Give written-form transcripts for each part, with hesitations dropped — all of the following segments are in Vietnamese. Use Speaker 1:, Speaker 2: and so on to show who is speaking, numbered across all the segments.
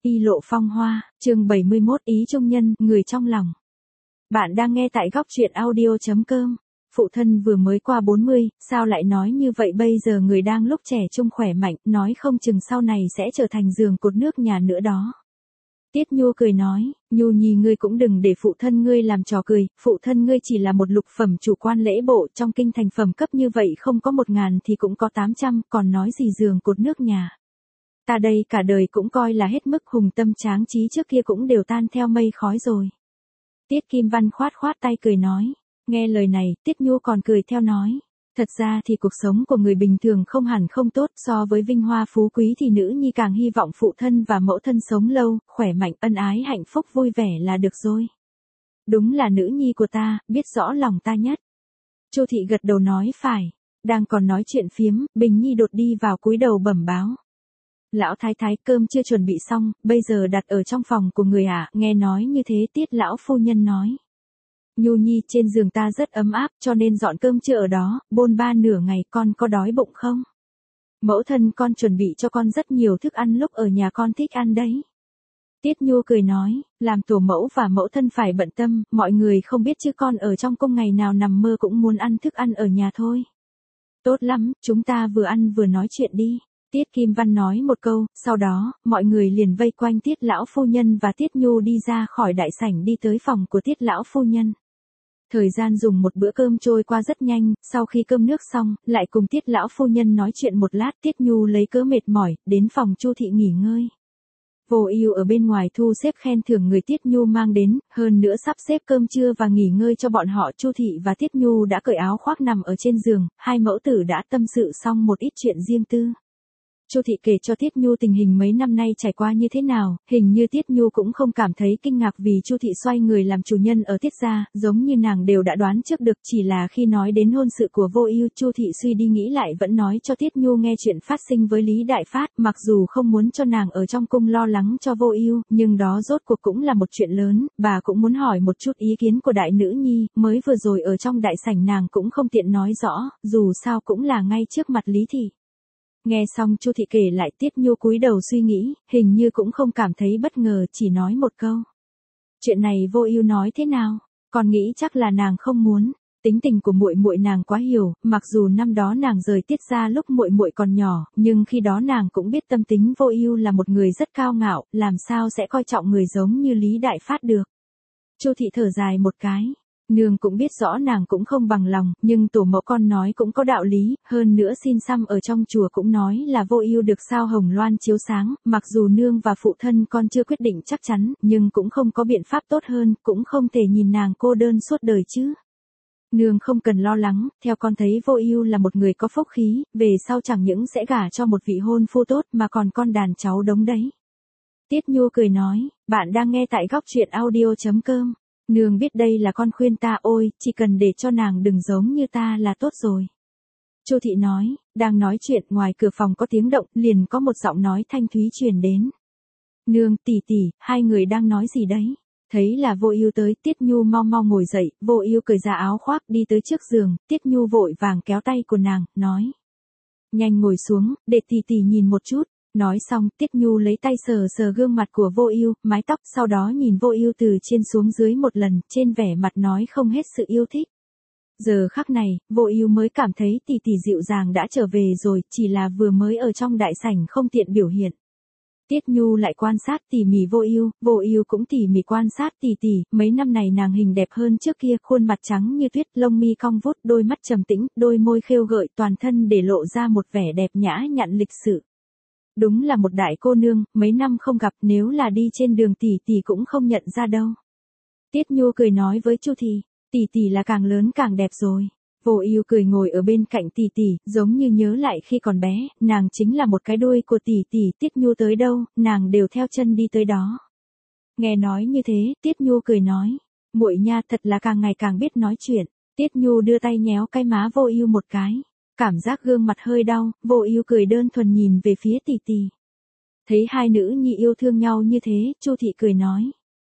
Speaker 1: Y lộ phong hoa, chương 71 ý trung nhân, người trong lòng. Bạn đang nghe tại góc truyện audio.com. Phụ thân vừa mới qua 40, sao lại nói như vậy bây giờ người đang lúc trẻ trung khỏe mạnh, nói không chừng sau này sẽ trở thành giường cột nước nhà nữa đó. Tiết Nhu cười nói, Nhu Nhi ngươi cũng đừng để phụ thân ngươi làm trò cười, phụ thân ngươi chỉ là một lục phẩm chủ quan lễ bộ, trong kinh thành phẩm cấp như vậy không có 1.000 thì cũng có 800, còn nói gì giường cột nước nhà. Ta đây cả đời cũng coi là hết mức hùng tâm tráng trí, trước kia cũng đều tan theo mây khói rồi. Tiết Kim Văn khoát khoát tay cười nói, nghe lời này, Tiết Nhu còn cười theo nói, thật ra thì cuộc sống của người bình thường không hẳn không tốt, so với vinh hoa phú quý thì nữ nhi càng hy vọng phụ thân và mẫu thân sống lâu, khỏe mạnh, ân ái, hạnh phúc, vui vẻ là được rồi. Đúng là nữ nhi của ta, biết rõ lòng ta nhất. Chu thị gật đầu nói phải, đang còn nói chuyện phiếm, Bình Nhi đột đi vào cúi đầu bẩm báo. Lão thái thái, cơm chưa chuẩn bị xong, bây giờ đặt ở trong phòng của người ạ, nghe nói như thế Tiết lão phu nhân nói. Nhu Nhi, trên giường ta rất ấm áp, cho nên dọn cơm trưa ở đó, bôn ba nửa ngày, con có đói bụng không? Mẫu thân con chuẩn bị cho con rất nhiều thức ăn lúc ở nhà con thích ăn đấy. Tiết Nhu cười nói, làm tổ mẫu và mẫu thân phải bận tâm, mọi người không biết chứ con ở trong cung ngày nào nằm mơ cũng muốn ăn thức ăn ở nhà thôi. Tốt lắm, chúng ta vừa ăn vừa nói chuyện đi. Tiết Kim Văn nói một câu, sau đó, mọi người liền vây quanh Tiết lão phu nhân và Tiết Nhu đi ra khỏi đại sảnh đi tới phòng của Tiết lão phu nhân. Thời gian dùng một bữa cơm trôi qua rất nhanh, sau khi cơm nước xong, lại cùng Tiết lão phu nhân nói chuyện một lát, Tiết Nhu lấy cớ mệt mỏi, đến phòng Chu thị nghỉ ngơi. Vô Ưu ở bên ngoài thu xếp khen thưởng người Tiết Nhu mang đến, hơn nữa sắp xếp cơm trưa và nghỉ ngơi cho bọn họ. Chu thị và Tiết Nhu đã cởi áo khoác nằm ở trên giường, hai mẫu tử đã tâm sự xong một ít chuyện riêng tư. Chu thị kể cho Tiết Nhu tình hình mấy năm nay trải qua như thế nào, hình như Tiết Nhu cũng không cảm thấy kinh ngạc vì Chu thị xoay người làm chủ nhân ở Tiết gia, giống như nàng đều đã đoán trước được, chỉ là khi nói đến hôn sự của Vô Ưu, Chu thị suy đi nghĩ lại vẫn nói cho Tiết Nhu nghe chuyện phát sinh với Lý Đại Phát, mặc dù không muốn cho nàng ở trong cung lo lắng cho Vô Ưu, nhưng đó rốt cuộc cũng là một chuyện lớn, bà cũng muốn hỏi một chút ý kiến của đại nữ nhi, mới vừa rồi ở trong đại sảnh nàng cũng không tiện nói rõ, dù sao cũng là ngay trước mặt Lý thị. Nghe xong Chu thị kể lại, Tiết Nhu cúi đầu suy nghĩ, hình như cũng không cảm thấy bất ngờ, chỉ nói một câu. Chuyện này Vô Ưu nói thế nào? Con nghĩ chắc là nàng không muốn. Tính tình của muội muội nàng quá hiểu, mặc dù năm đó nàng rời Tiết gia lúc muội muội còn nhỏ, nhưng khi đó nàng cũng biết tâm tính Vô Ưu là một người rất cao ngạo, làm sao sẽ coi trọng người giống như Lý Đại Phát được. Chu thị thở dài một cái. Nương cũng biết rõ nàng cũng không bằng lòng, nhưng tổ mẫu con nói cũng có đạo lý, hơn nữa xin xăm ở trong chùa cũng nói là Vô Ưu được sao hồng loan chiếu sáng, mặc dù nương và phụ thân con chưa quyết định chắc chắn, nhưng cũng không có biện pháp tốt hơn, cũng không thể nhìn nàng cô đơn suốt đời chứ. Nương không cần lo lắng, theo con thấy Vô Ưu là một người có phúc khí, về sau chẳng những sẽ gả cho một vị hôn phu tốt mà còn con đàn cháu đống đấy. Tiết Nhu cười nói, bạn đang nghe tại góc truyện audio.com. Nương biết đây là con khuyên ta, ôi, chỉ cần để cho nàng đừng giống như ta là tốt rồi. Chu thị nói, đang nói chuyện, ngoài cửa phòng có tiếng động, liền có một giọng nói thanh thúy truyền đến. Nương, tỷ tỷ, hai người đang nói gì đấy? Thấy là Vô Ưu tới, Tiết Nhu mau mau ngồi dậy, Vô Ưu cởi ra áo khoác đi tới trước giường, Tiết Nhu vội vàng kéo tay của nàng, nói. Nhanh ngồi xuống, để tỷ tỷ nhìn một chút. Nói xong, Tiết Nhu lấy tay sờ sờ gương mặt của Vô Ưu, mái tóc, sau đó nhìn Vô Ưu từ trên xuống dưới một lần, trên vẻ mặt nói không hết sự yêu thích. Giờ khắc này, Vô Ưu mới cảm thấy tỷ tỷ dịu dàng đã trở về rồi, chỉ là vừa mới ở trong đại sảnh không tiện biểu hiện. Tiết Nhu lại quan sát tỉ mỉ Vô Ưu cũng tỉ mỉ quan sát tỷ tỷ, mấy năm này nàng hình đẹp hơn trước kia, khuôn mặt trắng như tuyết, lông mi cong vút, đôi mắt trầm tĩnh, đôi môi khêu gợi, toàn thân để lộ ra một vẻ đẹp nhã nhặn lịch sự. Đúng là một đại cô nương, mấy năm không gặp, nếu là đi trên đường tỷ tỷ cũng không nhận ra đâu. Tiết Nhu cười nói với Chu thị, tỷ tỷ là càng lớn càng đẹp rồi. Vô Ưu cười ngồi ở bên cạnh tỷ tỷ, giống như nhớ lại khi còn bé, nàng chính là một cái đuôi của tỷ tỷ, Tiết Nhu tới đâu, nàng đều theo chân đi tới đó. Nghe nói như thế, Tiết Nhu cười nói, muội nha thật là càng ngày càng biết nói chuyện. Tiết Nhu đưa tay nhéo cái má Vô Ưu một cái. Cảm giác gương mặt hơi đau, Vô Ưu cười đơn thuần nhìn về phía tỷ tỷ. Thấy hai nữ nhi yêu thương nhau như thế, Chu thị cười nói.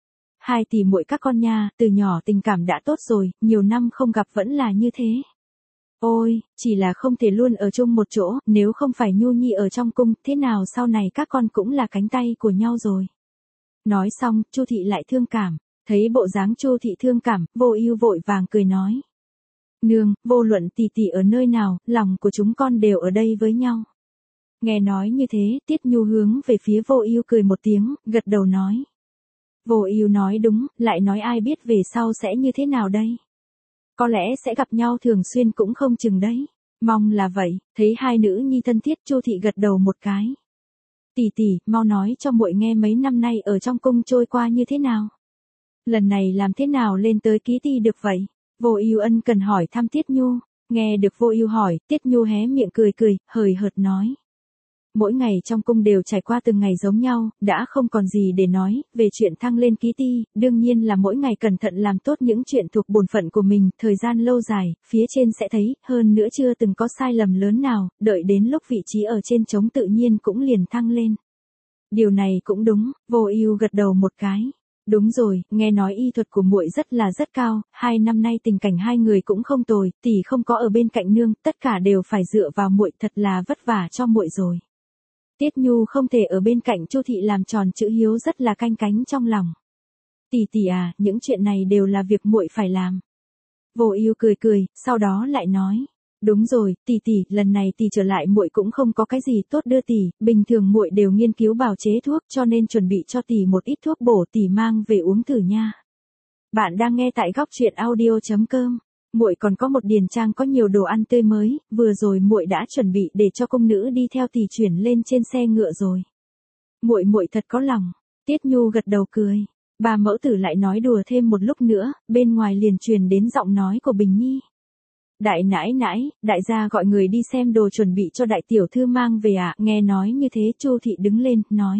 Speaker 1: Hai tỷ muội các con nha, từ nhỏ tình cảm đã tốt rồi, nhiều năm không gặp vẫn là như thế. Ôi, chỉ là không thể luôn ở chung một chỗ, nếu không phải Nhu Nhi ở trong cung, thế nào sau này các con cũng là cánh tay của nhau rồi. Nói xong, Chu Thị lại thương cảm, thấy bộ dáng Chu Thị thương cảm, Vô Ưu vội vàng cười nói. Nương, vô luận tỷ tỷ ở nơi nào, lòng của chúng con đều ở đây với nhau. Nghe nói như thế, Tiết Nhu hướng về phía Vô Ưu cười một tiếng, gật đầu nói. Vô Ưu nói đúng, lại nói ai biết về sau sẽ như thế nào đây? Có lẽ sẽ gặp nhau thường xuyên cũng không chừng đấy. Mong là vậy, thấy hai nữ nhi thân thiết, Chu Thị gật đầu một cái. Tỷ tỷ, mau nói cho muội nghe mấy năm nay ở trong cung trôi qua như thế nào? Lần này làm thế nào lên tới ký ty được vậy? Vô Ưu ân cần hỏi thăm Tiết Nhu, nghe được Vô Ưu hỏi, Tiết Nhu hé miệng cười cười, hời hợt nói. Mỗi ngày trong cung đều trải qua từng ngày giống nhau, đã không còn gì để nói, về chuyện thăng lên ký ty, đương nhiên là mỗi ngày cẩn thận làm tốt những chuyện thuộc bổn phận của mình, thời gian lâu dài, phía trên sẽ thấy, hơn nữa chưa từng có sai lầm lớn nào, đợi đến lúc vị trí ở trên trống tự nhiên cũng liền thăng lên. Điều này cũng đúng, Vô Ưu gật đầu một cái. Đúng rồi, nghe nói y thuật của muội rất cao, 2 năm nay tình cảnh hai người cũng không tồi, tỷ không có ở bên cạnh nương, tất cả đều phải dựa vào muội, thật là vất vả cho muội rồi. Tiết Nhu không thể ở bên cạnh Chu Thị làm tròn chữ hiếu, rất là canh cánh trong lòng. Tỷ tỷ à, những chuyện này đều là việc muội phải làm. Vô Ưu cười cười, sau đó lại nói. Đúng rồi, tỷ tỷ, lần này tỷ trở lại muội cũng không có cái gì tốt đưa tỷ, bình thường muội đều nghiên cứu bào chế thuốc, cho nên chuẩn bị cho tỷ một ít thuốc bổ, tỷ mang về uống thử nha. Bạn đang nghe tại goctruyện.audio.com. Muội còn có một điền trang có nhiều đồ ăn tươi mới, vừa rồi muội đã chuẩn bị để cho công nữ đi theo tỷ chuyển lên trên xe ngựa rồi. Muội thật có lòng. Tiết Nhu gật đầu cười. Bà mẫu tử lại nói đùa thêm một lúc nữa, bên ngoài liền truyền đến giọng nói của Bình Nhi. Đại nãi nãi, đại gia gọi người đi xem đồ chuẩn bị cho đại tiểu thư mang về ạ. Nghe nói như thế, Chu Thị đứng lên, nói.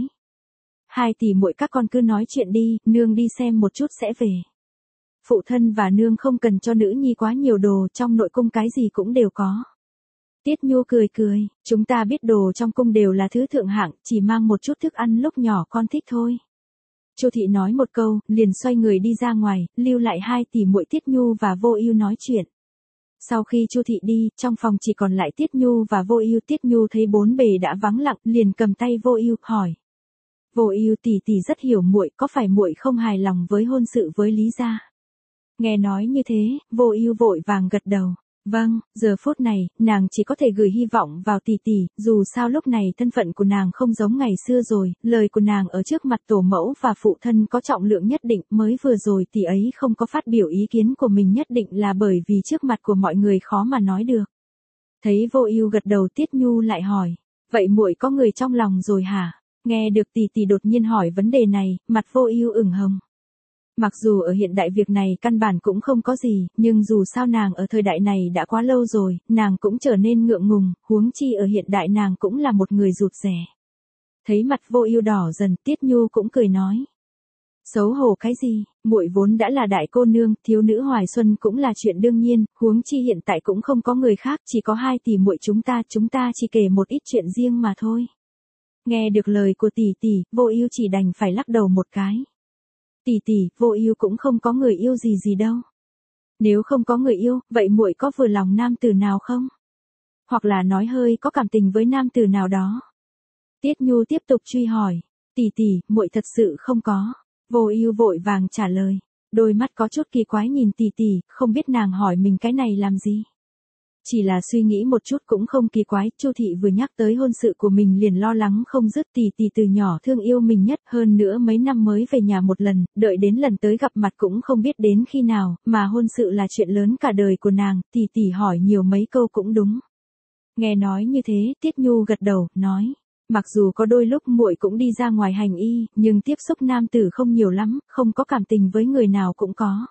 Speaker 1: Hai tỷ muội các con cứ nói chuyện đi, nương đi xem một chút sẽ về. Phụ thân và nương không cần cho nữ nhi quá nhiều đồ, trong nội cung cái gì cũng đều có. Tiết Nhu cười cười, chúng ta biết đồ trong cung đều là thứ thượng hạng, chỉ mang một chút thức ăn lúc nhỏ con thích thôi. Chu Thị nói một câu, liền xoay người đi ra ngoài, lưu lại hai tỷ muội Tiết Nhu và Vô Ưu nói chuyện. Sau khi Chu Thị đi, trong phòng chỉ còn lại Tiết Nhu và Vô Ưu. Tiết Nhu thấy bốn bề đã vắng lặng, liền cầm tay Vô Ưu, hỏi. Vô Ưu tỷ tỷ rất hiểu muội, có phải muội không hài lòng với hôn sự với Lý gia? Nghe nói như thế, Vô Ưu vội vàng gật đầu. Vâng, giờ phút này, nàng chỉ có thể gửi hy vọng vào tỷ tỷ, dù sao lúc này thân phận của nàng không giống ngày xưa rồi, lời của nàng ở trước mặt tổ mẫu và phụ thân có trọng lượng nhất định, mới vừa rồi tỷ ấy không có phát biểu ý kiến của mình nhất định là bởi vì trước mặt của mọi người khó mà nói được. Thấy Vô Ưu gật đầu, Tiết Nhu lại hỏi, vậy muội có người trong lòng rồi hả? Nghe được tỷ tỷ đột nhiên hỏi vấn đề này, mặt Vô Ưu ửng hồng. Mặc dù ở hiện đại việc này căn bản cũng không có gì, nhưng dù sao nàng ở thời đại này đã quá lâu rồi, nàng cũng trở nên ngượng ngùng, huống chi ở hiện đại nàng cũng là một người rụt rè. Thấy mặt Vô Ưu đỏ dần, Tiết Nhu cũng cười nói. Xấu hổ cái gì, muội vốn đã là đại cô nương, thiếu nữ hoài xuân cũng là chuyện đương nhiên, huống chi hiện tại cũng không có người khác, chỉ có hai tỷ muội chúng ta chỉ kể một ít chuyện riêng mà thôi. Nghe được lời của tỷ tỷ, Vô Ưu chỉ đành phải lắc đầu một cái. Tỷ tỷ, Vô Ưu cũng không có người yêu gì đâu. Nếu không có người yêu, vậy muội có vừa lòng nam tử nào không? Hoặc là nói hơi có cảm tình với nam tử nào đó? Tiết Nhu tiếp tục truy hỏi. Tỷ tỷ, muội thật sự không có. Vô Ưu vội vàng trả lời. Đôi mắt có chút kỳ quái nhìn tỷ tỷ, không biết nàng hỏi mình cái này làm gì. Chỉ là suy nghĩ một chút cũng không kỳ quái, Chu Thị vừa nhắc tới hôn sự của mình liền lo lắng không dứt, tỷ tỷ từ nhỏ thương yêu mình nhất, hơn nữa mấy năm mới về nhà một lần, đợi đến lần tới gặp mặt cũng không biết đến khi nào, mà hôn sự là chuyện lớn cả đời của nàng, tỷ tỷ hỏi nhiều mấy câu cũng đúng. Nghe nói như thế, Tiết Nhu gật đầu, nói, mặc dù có đôi lúc muội cũng đi ra ngoài hành y, nhưng tiếp xúc nam tử không nhiều lắm, không có cảm tình với người nào cũng có.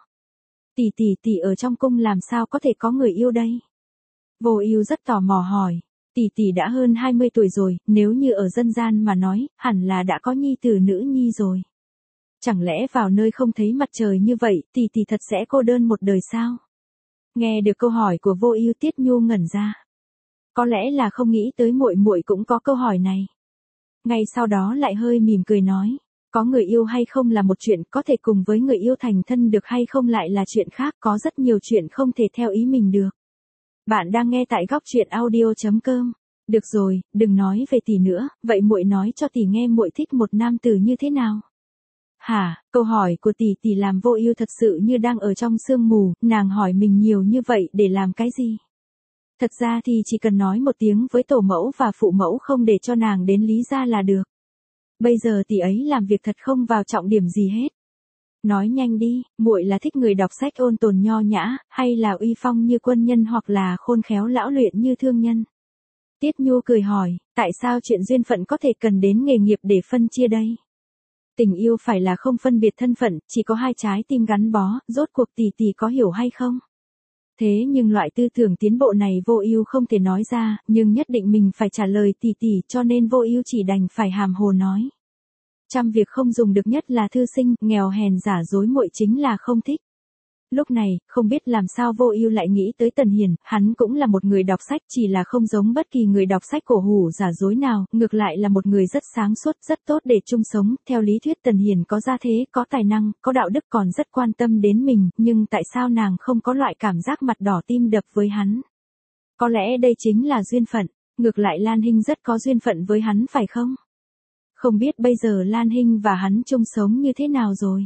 Speaker 1: Tỷ ở trong cung làm sao có thể có người yêu đây? Vô Ưu rất tò mò hỏi, tỷ đã hơn 20 tuổi rồi, nếu như ở dân gian mà nói, hẳn là đã có nhi tử nữ nhi rồi. Chẳng lẽ vào nơi không thấy mặt trời như vậy, tỷ thật sẽ cô đơn một đời sao? Nghe được câu hỏi của Vô Ưu, Tiết Nhu ngẩn ra. Có lẽ là không nghĩ tới muội cũng có câu hỏi này. Ngay sau đó lại hơi mỉm cười nói, có người yêu hay không là một chuyện, có thể cùng với người yêu thành thân được hay không lại là chuyện khác, có rất nhiều chuyện không thể theo ý mình được. Bạn đang nghe tại goctruyện.audio.com. Được rồi, đừng nói về tỷ nữa, vậy muội nói cho tỷ nghe muội thích một nam tử như thế nào? Hả, câu hỏi của tỷ tỷ làm Vô Ưu thật sự như đang ở trong sương mù, nàng hỏi mình nhiều như vậy để làm cái gì? Thật ra thì chỉ cần nói một tiếng với tổ mẫu và phụ mẫu không để cho nàng đến Lý gia là được. Bây giờ tỷ ấy làm việc thật không vào trọng điểm gì hết. Nói nhanh đi, muội là thích người đọc sách ôn tồn nho nhã, hay là uy phong như quân nhân hoặc là khôn khéo lão luyện như thương nhân? Tiết Nhu cười hỏi, tại sao chuyện duyên phận có thể cần đến nghề nghiệp để phân chia đây? Tình yêu phải là không phân biệt thân phận, chỉ có hai trái tim gắn bó, rốt cuộc tỷ tỷ có hiểu hay không? Thế nhưng loại tư tưởng tiến bộ này Vô Ưu không thể nói ra, nhưng nhất định mình phải trả lời tỷ tỷ, cho nên Vô Ưu chỉ đành phải hàm hồ nói. Trăm việc không dùng được nhất là thư sinh, nghèo hèn giả dối muội chính là không thích. Lúc này, không biết làm sao Vô Ưu lại nghĩ tới Tần Hiền, hắn cũng là một người đọc sách, chỉ là không giống bất kỳ người đọc sách cổ hủ giả dối nào, ngược lại là một người rất sáng suốt, rất tốt để chung sống. Theo lý thuyết Tần Hiền có gia thế, có tài năng, có đạo đức, còn rất quan tâm đến mình, nhưng tại sao nàng không có loại cảm giác mặt đỏ tim đập với hắn? Có lẽ đây chính là duyên phận, ngược lại Lan Hinh rất có duyên phận với hắn phải không? Không biết bây giờ Lan Hinh và hắn chung sống như thế nào rồi?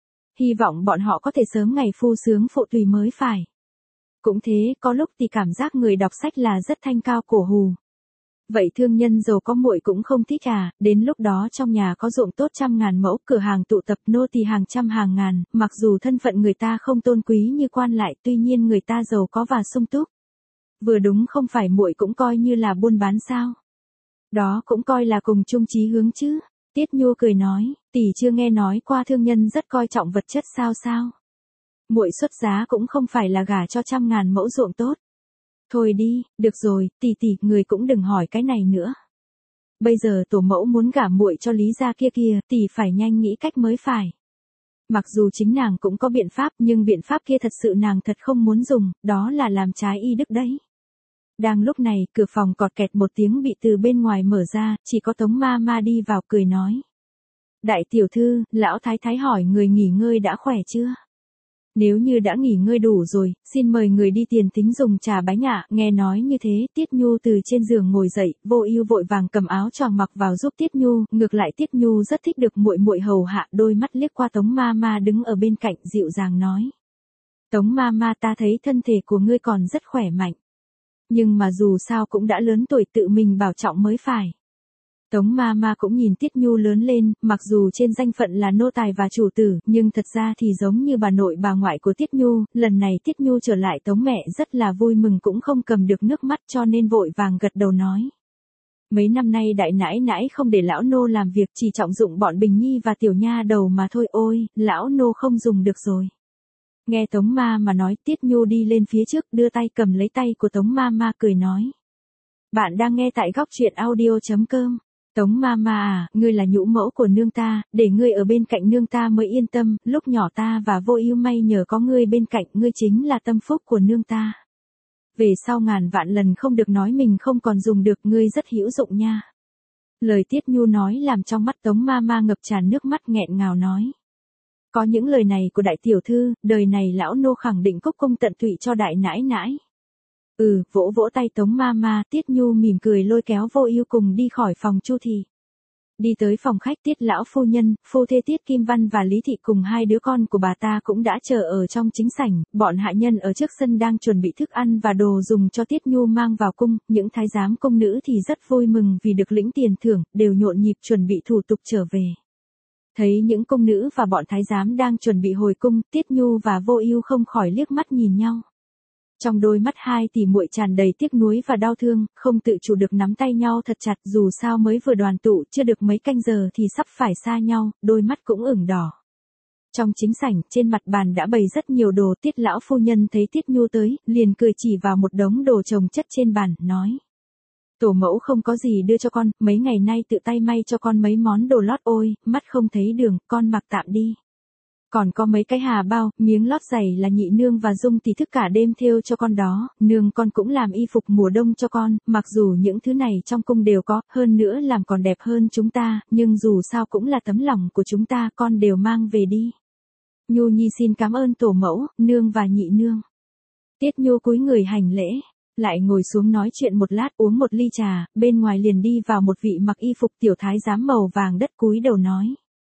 Speaker 1: Hy vọng bọn họ có thể sớm ngày phu sướng phụ tùy mới phải. Cũng thế, có lúc thì cảm giác người đọc sách là rất thanh cao cổ hù. Vậy thương nhân giàu có muội cũng không thích à, đến lúc đó trong nhà có ruộng tốt trăm ngàn mẫu, cửa hàng tụ tập nô tỳ hàng trăm hàng ngàn, mặc dù thân phận người ta không tôn quý như quan lại, tuy nhiên người ta giàu có và sung túc. Vừa đúng không phải muội cũng coi như là buôn bán sao? Đó cũng coi là cùng chung chí hướng chứ. Tiết Nhu cười nói, tỷ chưa nghe nói qua thương nhân rất coi trọng vật chất sao? Muội xuất giá cũng không phải là gả cho trăm ngàn mẫu ruộng tốt. Thôi đi, được rồi, tỷ, người cũng đừng hỏi cái này nữa. Bây giờ tổ mẫu muốn gả muội cho Lý gia kia, tỷ phải nhanh nghĩ cách mới phải. Mặc dù chính nàng cũng có biện pháp, nhưng biện pháp kia thật sự nàng thật không muốn dùng, đó là làm trái y đức đấy. Đang lúc này, cửa phòng cọt kẹt một tiếng bị từ bên ngoài mở ra, chỉ có Tống ma ma đi vào cười nói. Đại tiểu thư, lão thái thái hỏi người nghỉ ngơi đã khỏe chưa? Nếu như đã nghỉ ngơi đủ rồi, xin mời người đi tiền thính dùng trà bánh ạ. Nghe nói như thế, Tiết Nhu từ trên giường ngồi dậy, Vô Ưu vội vàng cầm áo choàng mặc vào giúp Tiết Nhu, ngược lại Tiết Nhu rất thích được muội muội hầu hạ, đôi mắt liếc qua Tống ma ma đứng ở bên cạnh, dịu dàng nói. Tống ma ma, ta thấy thân thể của ngươi còn rất khỏe mạnh. Nhưng mà dù sao cũng đã lớn tuổi, tự mình bảo trọng mới phải. Tống ma ma cũng nhìn Tiết Nhu lớn lên, mặc dù trên danh phận là nô tài và chủ tử, nhưng thật ra thì giống như bà nội bà ngoại của Tiết Nhu, lần này Tiết Nhu trở lại Tống mẹ rất là vui mừng, cũng không cầm được nước mắt, cho nên vội vàng gật đầu nói. Mấy năm nay đại nãi nãi không để lão nô làm việc, chỉ trọng dụng bọn Bình Nhi và tiểu nha đầu mà thôi, ôi, lão nô không dùng được rồi. Nghe Tống ma mà nói, Tiết Nhu đi lên phía trước, đưa tay cầm lấy tay của Tống ma ma cười nói. Bạn đang nghe tại góc truyện audio.com. Tống ma ma à, ngươi là nhũ mẫu của nương ta, để ngươi ở bên cạnh nương ta mới yên tâm, lúc nhỏ ta và Vô Ưu may nhờ có ngươi bên cạnh, ngươi chính là tâm phúc của nương ta. Về sau ngàn vạn lần không được nói mình không còn dùng được, ngươi rất hữu dụng nha. Lời Tiết Nhu nói làm trong mắt Tống ma ma ngập tràn nước mắt, nghẹn ngào nói. Có những lời này của đại tiểu thư, đời này lão nô khẳng định cúc cung tận tụy cho đại nãi nãi. Vỗ vỗ tay Tống ma ma, Tiết Nhu mỉm cười lôi kéo Vô Ưu cùng đi khỏi phòng Chu thị. Đi tới phòng khách, Tiết lão phu nhân, phu thê Tiết Kim Văn và Lý thị cùng hai đứa con của bà ta cũng đã chờ ở trong chính sảnh, bọn hạ nhân ở trước sân đang chuẩn bị thức ăn và đồ dùng cho Tiết Nhu mang vào cung, những thái giám cung nữ thì rất vui mừng vì được lĩnh tiền thưởng, đều nhộn nhịp chuẩn bị thủ tục trở về. Thấy những cung nữ và bọn thái giám đang chuẩn bị hồi cung, Tiết Nhu và Vô Ưu không khỏi liếc mắt nhìn nhau. Trong đôi mắt hai tỷ muội tràn đầy tiếc nuối và đau thương, không tự chủ được nắm tay nhau thật chặt, dù sao mới vừa đoàn tụ chưa được mấy canh giờ thì sắp phải xa nhau, đôi mắt cũng ửng đỏ. Trong chính sảnh, trên mặt bàn đã bày rất nhiều đồ, Tiết lão phu nhân thấy Tiết Nhu tới, liền cười chỉ vào một đống đồ chồng chất trên bàn, nói. Tổ mẫu không có gì đưa cho con, mấy ngày nay tự tay may cho con mấy món đồ lót, ôi, mắt không thấy đường, con mặc tạm đi. Còn có mấy cái hà bao, miếng lót giày là nhị nương và Dung thì thức cả đêm thêu cho con đó, nương con cũng làm y phục mùa đông cho con, mặc dù những thứ này trong cung đều có, hơn nữa làm còn đẹp hơn chúng ta, nhưng dù sao cũng là tấm lòng của chúng ta, con đều mang về đi. Nhu Nhi xin cảm ơn tổ mẫu, nương và nhị nương. Tiết Nhu cúi người hành lễ, lại ngồi xuống nói chuyện một lát, uống một ly trà, bên ngoài liền đi vào một vị mặc y phục tiểu thái giám màu vàng đất cúi đầu nói.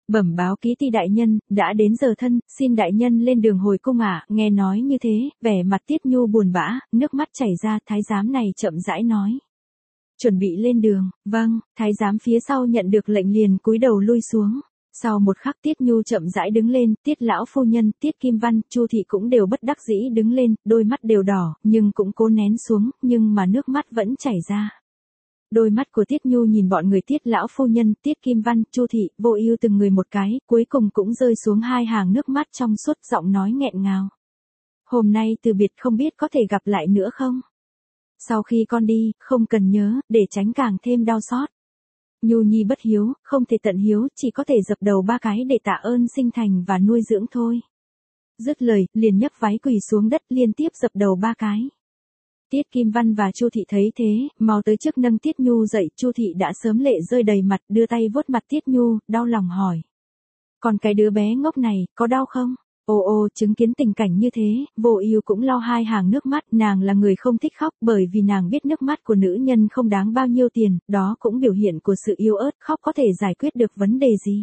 Speaker 1: Bẩm báo ký ty đại nhân, đã đến giờ thân, xin đại nhân lên đường hồi cung ạ. Nghe nói như thế, vẻ mặt Tiết Nhu buồn bã, nước mắt chảy ra, thái giám này chậm rãi nói. Chuẩn bị lên đường, vâng, thái giám phía sau nhận được lệnh liền cúi đầu lui xuống. Sau một khắc Tiết Nhu chậm rãi đứng lên, Tiết lão phu nhân, Tiết Kim Văn, Chu thị cũng đều bất đắc dĩ đứng lên, đôi mắt đều đỏ, nhưng cũng cố nén xuống, nhưng mà nước mắt vẫn chảy ra. Đôi mắt của Tiết Nhu nhìn bọn người Tiết lão phu nhân, Tiết Kim Văn, Chu thị, Vô Ưu từng người một cái, cuối cùng cũng rơi xuống hai hàng nước mắt trong suốt, giọng nói nghẹn ngào. Hôm nay từ biệt không biết có thể gặp lại nữa không? Sau khi con đi, không cần nhớ, để tránh càng thêm đau xót. Nhu nhi bất hiếu, không thể tận hiếu, chỉ có thể dập đầu ba cái để tạ ơn sinh thành và nuôi dưỡng thôi. Dứt lời, liền nhấc váy quỳ xuống đất liên tiếp dập đầu ba cái. Tiết Kim Văn và Chu thị thấy thế, mau tới trước nâng Tiết Nhu dậy, Chu thị đã sớm lệ rơi đầy mặt, đưa tay vuốt mặt Tiết Nhu, đau lòng hỏi. Còn cái đứa bé ngốc này, có đau không? Ô chứng kiến tình cảnh như thế, Vô Ưu cũng lau hai hàng nước mắt, nàng là người không thích khóc bởi vì nàng biết nước mắt của nữ nhân không đáng bao nhiêu tiền, đó cũng biểu hiện của sự yếu ớt, khóc có thể giải quyết được vấn đề gì.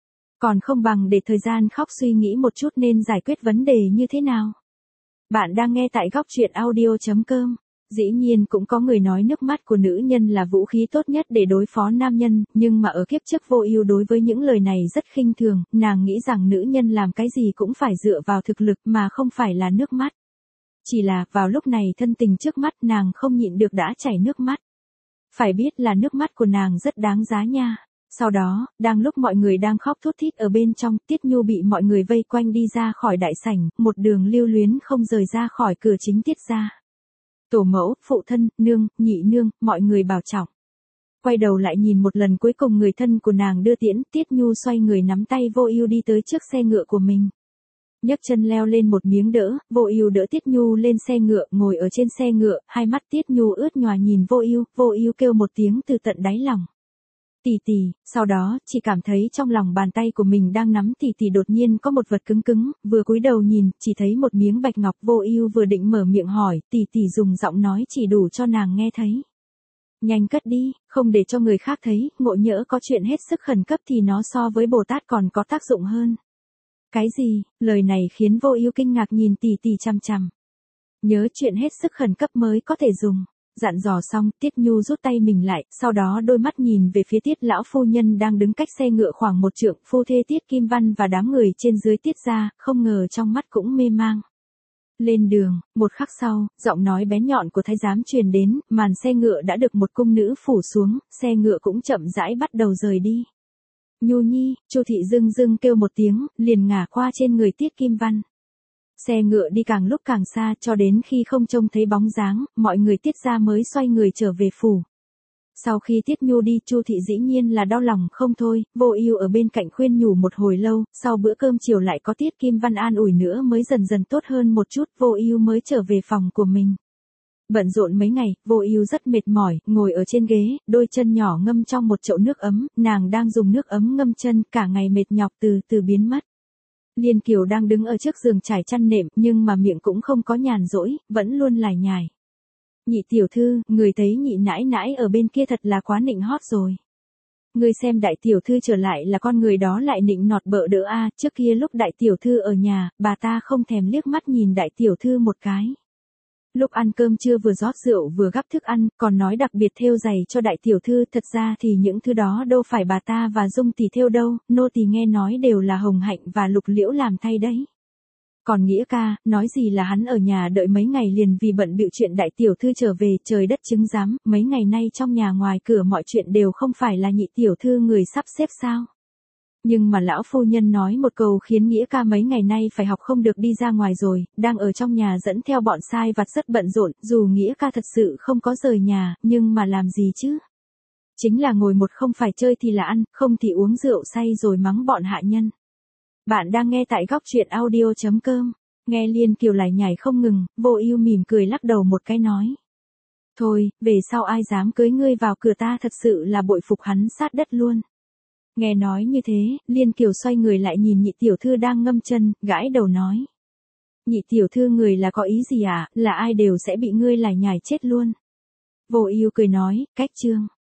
Speaker 1: Còn không bằng để thời gian khóc suy nghĩ một chút nên giải quyết vấn đề như thế nào. Bạn đang nghe tại góc truyện audio.com. Dĩ nhiên cũng có người nói nước mắt của nữ nhân là vũ khí tốt nhất để đối phó nam nhân, nhưng mà ở kiếp trước Vô Ưu đối với những lời này rất khinh thường, nàng nghĩ rằng nữ nhân làm cái gì cũng phải dựa vào thực lực mà không phải là nước mắt. Chỉ là, vào lúc này thân tình trước mắt nàng không nhịn được đã chảy nước mắt. Phải biết là nước mắt của nàng rất đáng giá nha. Sau đó, đang lúc mọi người đang khóc thút thít ở bên trong, Tiết Nhu bị mọi người vây quanh đi ra khỏi đại sảnh, một đường lưu luyến không rời ra khỏi cửa chính Tiết gia. Tổ mẫu, phụ thân, nương, nhị nương, mọi người bảo trọng. Quay đầu lại nhìn một lần cuối cùng người thân của nàng đưa tiễn, Tiết Nhu xoay người nắm tay Vô Ưu đi tới trước xe ngựa của mình. Nhấc chân leo lên một miếng đỡ, Vô Ưu đỡ Tiết Nhu lên xe ngựa, ngồi ở trên xe ngựa, hai mắt Tiết Nhu ướt nhòa nhìn Vô Ưu kêu một tiếng từ tận đáy lòng. Tỷ tỷ, sau đó, chỉ cảm thấy trong lòng bàn tay của mình đang nắm tỷ tỷ đột nhiên có một vật cứng cứng, vừa cúi đầu nhìn, chỉ thấy một miếng bạch ngọc. Vô Ưu vừa định mở miệng hỏi, tỷ tỷ dùng giọng nói chỉ đủ cho nàng nghe thấy. Nhanh cất đi, không để cho người khác thấy, ngộ nhỡ có chuyện hết sức khẩn cấp thì nó so với Bồ Tát còn có tác dụng hơn. Cái gì? Lời này khiến Vô Ưu kinh ngạc nhìn tỷ tỷ chằm chằm. Nhớ chuyện hết sức khẩn cấp mới có thể dùng. Dặn dò xong, Tiết Nhu rút tay mình lại, sau đó đôi mắt nhìn về phía Tiết lão phu nhân đang đứng cách xe ngựa khoảng một trượng, phu thê Tiết Kim Văn và đám người trên dưới Tiết gia, không ngờ trong mắt cũng mê mang. Lên đường, một khắc sau, giọng nói bén nhọn của thái giám truyền đến, màn xe ngựa đã được một cung nữ phủ xuống, xe ngựa cũng chậm rãi bắt đầu rời đi. Nhu nhi, Chu thị dưng dưng kêu một tiếng, liền ngả qua trên người Tiết Kim Văn. Xe ngựa đi càng lúc càng xa cho đến khi không trông thấy bóng dáng, mọi người Tiết gia mới xoay người trở về phủ. Sau khi Tiết Nhu đi, Chu thị dĩ nhiên là đau lòng không thôi, Vô Ưu ở bên cạnh khuyên nhủ một hồi lâu, sau bữa cơm chiều lại có Tiết Kim Văn an ủi nữa mới dần dần tốt hơn một chút, Vô Ưu mới trở về phòng của mình. Bận rộn mấy ngày, Vô Ưu rất mệt mỏi, ngồi ở trên ghế, đôi chân nhỏ ngâm trong một chậu nước ấm, nàng đang dùng nước ấm ngâm chân, cả ngày mệt nhọc từ từ biến mất. Liên Kiều đang đứng ở trước giường trải chăn nệm, nhưng mà miệng cũng không có nhàn rỗi, vẫn luôn lải nhải. Nhị tiểu thư, người thấy nhị nãi nãi ở bên kia thật là quá nịnh hót rồi. Người xem đại tiểu thư trở lại là con người đó lại nịnh nọt bợ đỡ a, trước kia lúc đại tiểu thư ở nhà, bà ta không thèm liếc mắt nhìn đại tiểu thư một cái. Lúc ăn cơm trưa vừa rót rượu vừa gắp thức ăn, còn nói đặc biệt thêu giày cho đại tiểu thư, thật ra thì những thứ đó đâu phải bà ta và Dung tỷ thêu đâu, nô tỳ nghe nói đều là Hồng Hạnh và Lục Liễu làm thay đấy. Còn Nghĩa ca, nói gì là hắn ở nhà đợi mấy ngày liền vì bận bịu chuyện đại tiểu thư trở về, trời đất chứng giám, mấy ngày nay trong nhà ngoài cửa mọi chuyện đều không phải là nhị tiểu thư người sắp xếp sao. Nhưng mà lão phu nhân nói một câu khiến Nghĩa ca mấy ngày nay phải học không được đi ra ngoài rồi, đang ở trong nhà dẫn theo bọn sai vặt rất bận rộn, dù Nghĩa ca thật sự không có rời nhà, nhưng mà làm gì chứ? Chính là ngồi một không phải chơi thì là ăn, không thì uống rượu say rồi mắng bọn hạ nhân. Bạn đang nghe tại góc truyện audio.com, nghe Liên Kiều lải nhải không ngừng, Vô Ưu mỉm cười lắc đầu một cái nói. Thôi, về sau ai dám cưới ngươi vào cửa ta thật sự là bội phục hắn sát đất luôn. Nghe nói như thế, Liên Kiều xoay người lại nhìn nhị tiểu thư đang ngâm chân, gãi đầu nói. Nhị tiểu thư người là có ý gì à, là ai đều sẽ bị ngươi lải nhải chết luôn. Vô Ưu cười nói, cách chương.